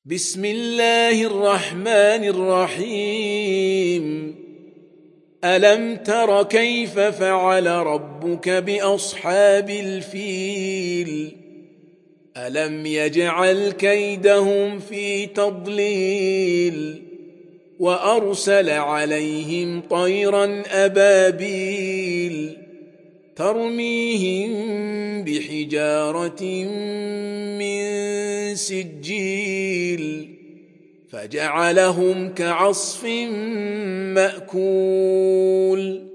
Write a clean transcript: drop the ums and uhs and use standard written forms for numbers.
بسم الله الرحمن الرحيم ألم تر كيف فعل ربك بأصحاب الفيل ألم يجعل كيدهم في تضليل وأرسل عليهم طيرا أبابيل ترميهم بحجارة من سجيل فجعلهم كعصف مأكول